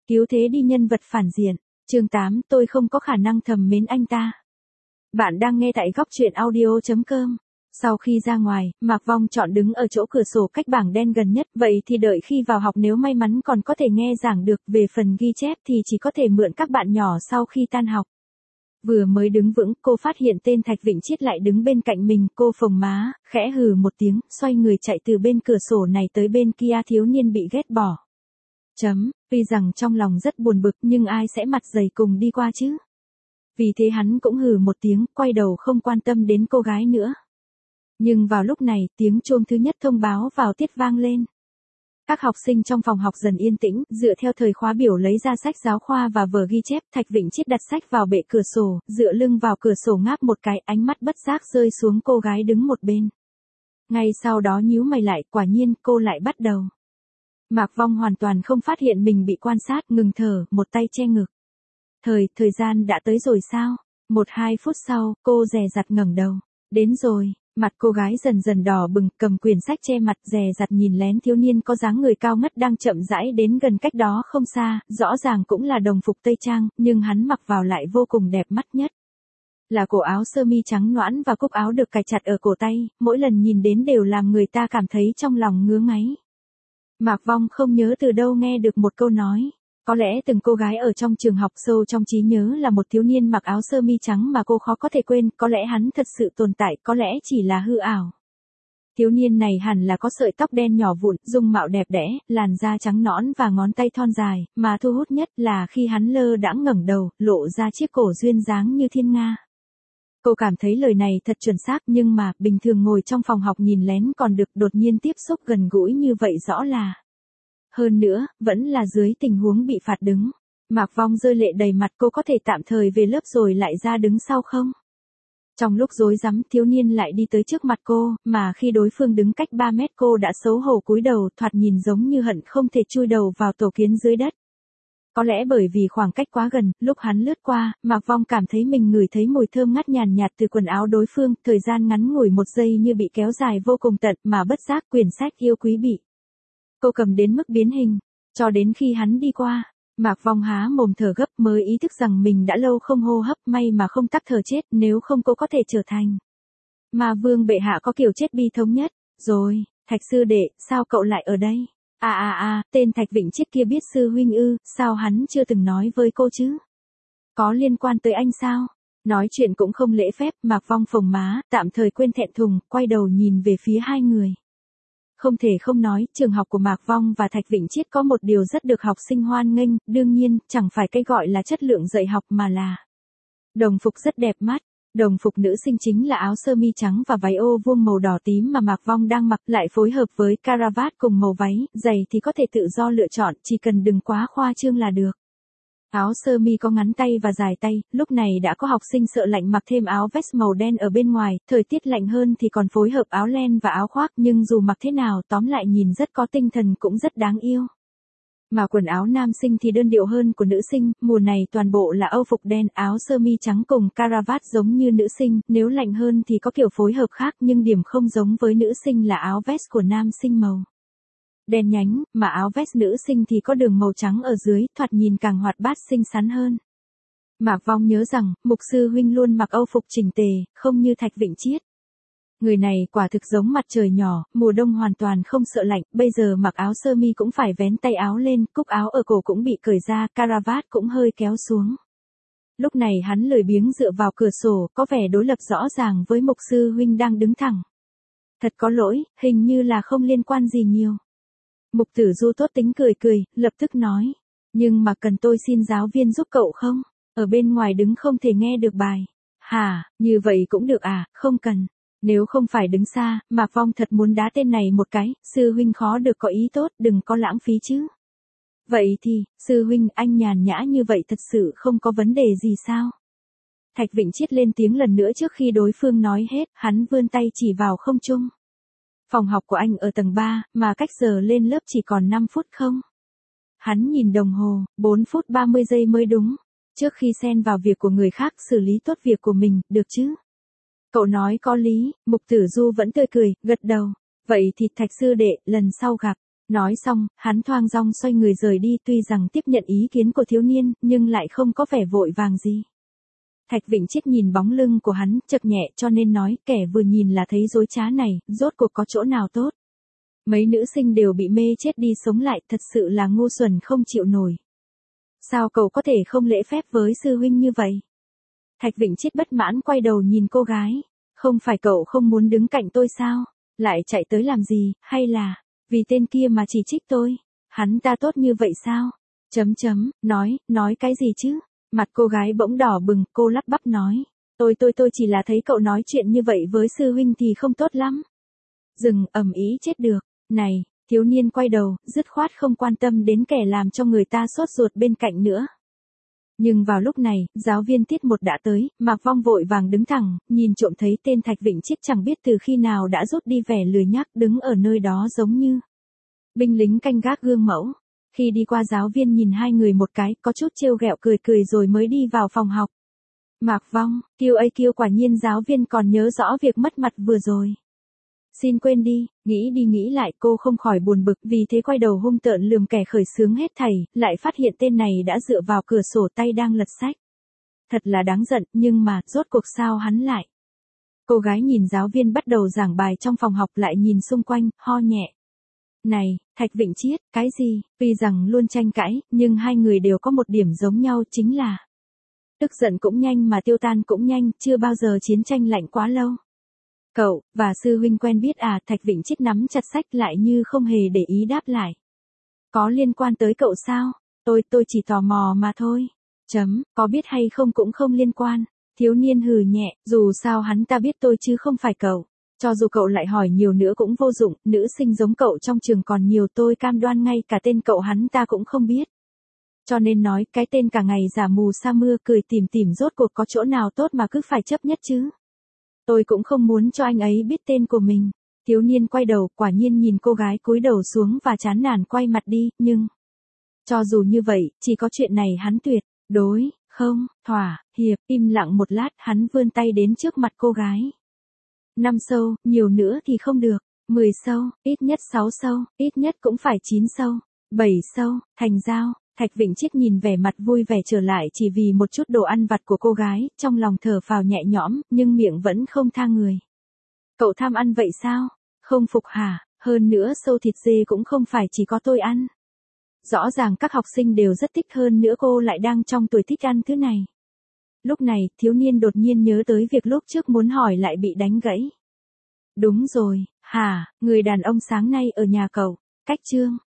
Cứu thế đi nhân vật phản diện. Chương 8, tôi không có khả năng thầm mến anh ta. Bạn đang nghe tại góc truyện audio.com. Sau khi ra ngoài, Mạc Vong chọn đứng ở chỗ cửa sổ cách bảng đen gần nhất, vậy thì đợi khi vào học nếu may mắn còn có thể nghe giảng được, về phần ghi chép thì chỉ có thể mượn các bạn nhỏ sau khi tan học. Vừa mới đứng vững, cô phát hiện tên Thạch Vịnh Chiết lại đứng bên cạnh mình, cô phồng má, khẽ hừ một tiếng, xoay người chạy từ bên cửa sổ này tới bên kia. Thiếu niên bị ghét bỏ. Tuy rằng trong lòng rất buồn bực nhưng ai sẽ mặt dày cùng đi qua chứ. Vì thế hắn cũng hừ một tiếng, quay đầu không quan tâm đến cô gái nữa. Nhưng vào lúc này, tiếng chuông thứ nhất thông báo vào tiết vang lên. Các học sinh trong phòng học dần yên tĩnh, dựa theo thời khóa biểu lấy ra sách giáo khoa và vở ghi chép. Thạch Vịnh Chiết đặt sách vào bệ cửa sổ, dựa lưng vào cửa sổ ngáp một cái, ánh mắt bất giác rơi xuống cô gái đứng một bên. Ngay sau đó nhíu mày lại, quả nhiên cô lại bắt đầu. Mạc Vong hoàn toàn không phát hiện mình bị quan sát, ngừng thở, một tay che ngực. Thời gian đã tới rồi sao? 1-2 phút sau, cô dè dặt ngẩng đầu. Đến rồi. Mặt cô gái dần dần đỏ bừng, cầm quyển sách che mặt, dè dặt nhìn lén thiếu niên có dáng người cao ngất đang chậm rãi đến gần cách đó không xa, rõ ràng cũng là đồng phục tây trang, nhưng hắn mặc vào lại vô cùng đẹp mắt nhất. Là cổ áo sơ mi trắng nõn và cúc áo được cài chặt ở cổ tay, mỗi lần nhìn đến đều làm người ta cảm thấy trong lòng ngứa ngáy. Mạc Vong không nhớ từ đâu nghe được một câu nói. Có lẽ từng cô gái ở trong trường học sâu trong trí nhớ là một thiếu niên mặc áo sơ mi trắng mà cô khó có thể quên, có lẽ hắn thật sự tồn tại, có lẽ chỉ là hư ảo. Thiếu niên này hẳn là có sợi tóc đen nhỏ vụn, dung mạo đẹp đẽ, làn da trắng nõn và ngón tay thon dài, mà thu hút nhất là khi hắn lơ đãng ngẩng đầu, lộ ra chiếc cổ duyên dáng như thiên nga. Cô cảm thấy lời này thật chuẩn xác, nhưng mà, bình thường ngồi trong phòng học nhìn lén còn được, đột nhiên tiếp xúc gần gũi như vậy rõ là. Hơn nữa, vẫn là dưới tình huống bị phạt đứng. Mạc Vong rơi lệ đầy mặt, cô có thể tạm thời về lớp rồi lại ra đứng sau không? Trong lúc rối rắm, thiếu niên lại đi tới trước mặt cô, mà khi đối phương đứng cách 3 mét cô đã xấu hổ cúi đầu, thoạt nhìn giống như hận không thể chui đầu vào tổ kiến dưới đất. Có lẽ bởi vì khoảng cách quá gần, lúc hắn lướt qua, Mạc Vong cảm thấy mình ngửi thấy mùi thơm ngát nhàn nhạt từ quần áo đối phương, thời gian ngắn ngủi 1 giây như bị kéo dài vô cùng tận, mà bất giác quyển sách yêu quý bị cô cầm đến mức biến hình, cho đến khi hắn đi qua, Mạc Vong há mồm thở gấp mới ý thức rằng mình đã lâu không hô hấp, may mà không tắc thở chết, nếu không cô có thể trở thành Ma Vương bệ hạ có kiểu chết bi thống nhất. Rồi, Thạch sư đệ, sao cậu lại ở đây? Tên Thạch Vịnh Chiết kia biết sư huynh ư, sao hắn chưa từng nói với cô chứ? Có liên quan tới anh sao? Nói chuyện cũng không lễ phép, Mạc Vong phồng má, tạm thời quên thẹn thùng, quay đầu nhìn về phía hai người. Không thể không nói, trường học của Mạc Vong và Thạch Vịnh Chiết có một điều rất được học sinh hoan nghênh, đương nhiên, chẳng phải cái gọi là chất lượng dạy học mà là đồng phục rất đẹp mắt. Đồng phục nữ sinh chính là áo sơ mi trắng và váy ô vuông màu đỏ tím mà Mạc Vong đang mặc, lại phối hợp với caravat cùng màu váy, giày thì có thể tự do lựa chọn, chỉ cần đừng quá khoa trương là được. Áo sơ mi có ngắn tay và dài tay, lúc này đã có học sinh sợ lạnh mặc thêm áo vest màu đen ở bên ngoài, thời tiết lạnh hơn thì còn phối hợp áo len và áo khoác, nhưng dù mặc thế nào tóm lại nhìn rất có tinh thần cũng rất đáng yêu. Mà quần áo nam sinh thì đơn điệu hơn của nữ sinh, mùa này toàn bộ là âu phục đen, áo sơ mi trắng cùng caravat giống như nữ sinh, nếu lạnh hơn thì có kiểu phối hợp khác, nhưng điểm không giống với nữ sinh là áo vest của nam sinh màu đen nhánh, mà áo vest nữ sinh thì có đường màu trắng ở dưới, thoạt nhìn càng hoạt bát xinh xắn hơn. Mạc Vong nhớ rằng, mục sư huynh luôn mặc âu phục chỉnh tề, không như Thạch Vịnh Chiết. Người này quả thực giống mặt trời nhỏ, mùa đông hoàn toàn không sợ lạnh, bây giờ mặc áo sơ mi cũng phải vén tay áo lên, cúc áo ở cổ cũng bị cởi ra, caravat cũng hơi kéo xuống. Lúc này hắn lười biếng dựa vào cửa sổ, có vẻ đối lập rõ ràng với mục sư huynh đang đứng thẳng. Thật có lỗi, hình như là không liên quan gì nhiều. Mục Tử Du tốt tính cười cười, lập tức nói. Nhưng mà cần tôi xin giáo viên giúp cậu không? Ở bên ngoài đứng không thể nghe được bài. Hả, như vậy cũng được à, không cần. Nếu không phải đứng xa, Mạc Vong thật muốn đá tên này một cái, sư huynh khó được có ý tốt, đừng có lãng phí chứ. Vậy thì, sư huynh anh nhàn nhã như vậy thật sự không có vấn đề gì sao? Thạch Vịnh Chiết lên tiếng lần nữa trước khi đối phương nói hết, hắn vươn tay chỉ vào không trung. Phòng học của anh ở tầng 3, mà cách giờ lên lớp chỉ còn 5 phút không? Hắn nhìn đồng hồ, 4 phút 30 giây mới đúng. Trước khi xen vào việc của người khác, xử lý tốt việc của mình, được chứ? Cậu nói có lý, Mục Tử Du vẫn tươi cười, gật đầu. Vậy thì Thạch sư đệ, lần sau gặp. Nói xong, hắn thoang dong xoay người rời đi, tuy rằng tiếp nhận ý kiến của thiếu niên, nhưng lại không có vẻ vội vàng gì. Thạch Vịnh Chiết nhìn bóng lưng của hắn, chậc nhẹ, cho nên nói, kẻ vừa nhìn là thấy dối trá này, rốt cuộc có chỗ nào tốt. Mấy nữ sinh đều bị mê chết đi sống lại, thật sự là ngu xuẩn không chịu nổi. Sao cậu có thể không lễ phép với sư huynh như vậy? Thạch Vịnh Chiết bất mãn quay đầu nhìn cô gái. Không phải cậu không muốn đứng cạnh tôi sao? Lại chạy tới làm gì, hay là, vì tên kia mà chỉ trích tôi? Hắn ta tốt như vậy sao? Nói cái gì chứ? Mặt cô gái bỗng đỏ bừng, cô lắp bắp nói. Tôi chỉ là thấy cậu nói chuyện như vậy với sư huynh thì không tốt lắm. Dừng, ầm ĩ chết được. Này, thiếu niên quay đầu, dứt khoát không quan tâm đến kẻ làm cho người ta sốt ruột bên cạnh nữa. Nhưng vào lúc này, giáo viên tiết 1 đã tới, Mạc Vong vội vàng đứng thẳng, nhìn trộm thấy tên Thạch Vịnh Chiết chẳng biết từ khi nào đã rút đi vẻ lười nhác, đứng ở nơi đó giống như binh lính canh gác gương mẫu. Khi đi qua giáo viên nhìn hai người một cái, có chút trêu ghẹo cười rồi mới đi vào phòng học. Mạc Vong, kiêu quả nhiên giáo viên còn nhớ rõ việc mất mặt vừa rồi. Xin quên đi, nghĩ lại cô không khỏi buồn bực, vì thế quay đầu hung tợn lườm kẻ khởi xướng hết thảy, lại phát hiện tên này đã dựa vào cửa sổ tay đang lật sách. Thật là đáng giận, nhưng mà, rốt cuộc sao hắn lại. Cô gái nhìn giáo viên bắt đầu giảng bài trong phòng học, lại nhìn xung quanh, ho nhẹ. Này, Thạch Vịnh Chiết, cái gì? Tuy rằng luôn tranh cãi, nhưng hai người đều có một điểm giống nhau, chính là tức giận cũng nhanh mà tiêu tan cũng nhanh, chưa bao giờ chiến tranh lạnh quá lâu. Cậu, và sư huynh quen biết à? Thạch Vịnh Chiết nắm chặt sách lại như không hề để ý đáp lại. Có liên quan tới cậu sao? Tôi chỉ tò mò mà thôi. Có biết hay không cũng không liên quan. Thiếu niên hừ nhẹ, dù sao hắn ta biết tôi chứ không phải cậu. Cho dù cậu lại hỏi nhiều nữa cũng vô dụng, nữ sinh giống cậu trong trường còn nhiều, tôi cam đoan ngay cả tên cậu hắn ta cũng không biết. Cho nên nói, cái tên cả ngày giả mù sa mưa cười tỉm rốt cuộc có chỗ nào tốt mà cứ phải chấp nhất chứ. Tôi cũng không muốn cho anh ấy biết tên của mình. Thiếu niên quay đầu, quả nhiên nhìn cô gái cúi đầu xuống và chán nản quay mặt đi, nhưng cho dù như vậy, chỉ có chuyện này hắn tuyệt đối không thỏa hiệp. Im lặng một lát, hắn vươn tay đến trước mặt cô gái. 5 sâu, nhiều nữa thì không được. 10 sâu, ít nhất 6 sâu, ít nhất cũng phải 9 sâu. 7 sâu, thành giao. Thạch Vịnh Chiết nhìn vẻ mặt vui vẻ trở lại chỉ vì một chút đồ ăn vặt của cô gái, trong lòng thở phào nhẹ nhõm, nhưng miệng vẫn không tha người. Cậu tham ăn vậy sao? Không phục hả? Hơn nữa sâu thịt dê cũng không phải chỉ có tôi ăn. Rõ ràng các học sinh đều rất thích, hơn nữa cô lại đang trong tuổi thích ăn thứ này. Lúc này, thiếu niên đột nhiên nhớ tới việc lúc trước muốn hỏi lại bị đánh gãy. Đúng rồi, hả, người đàn ông sáng nay ở nhà cậu, cách chương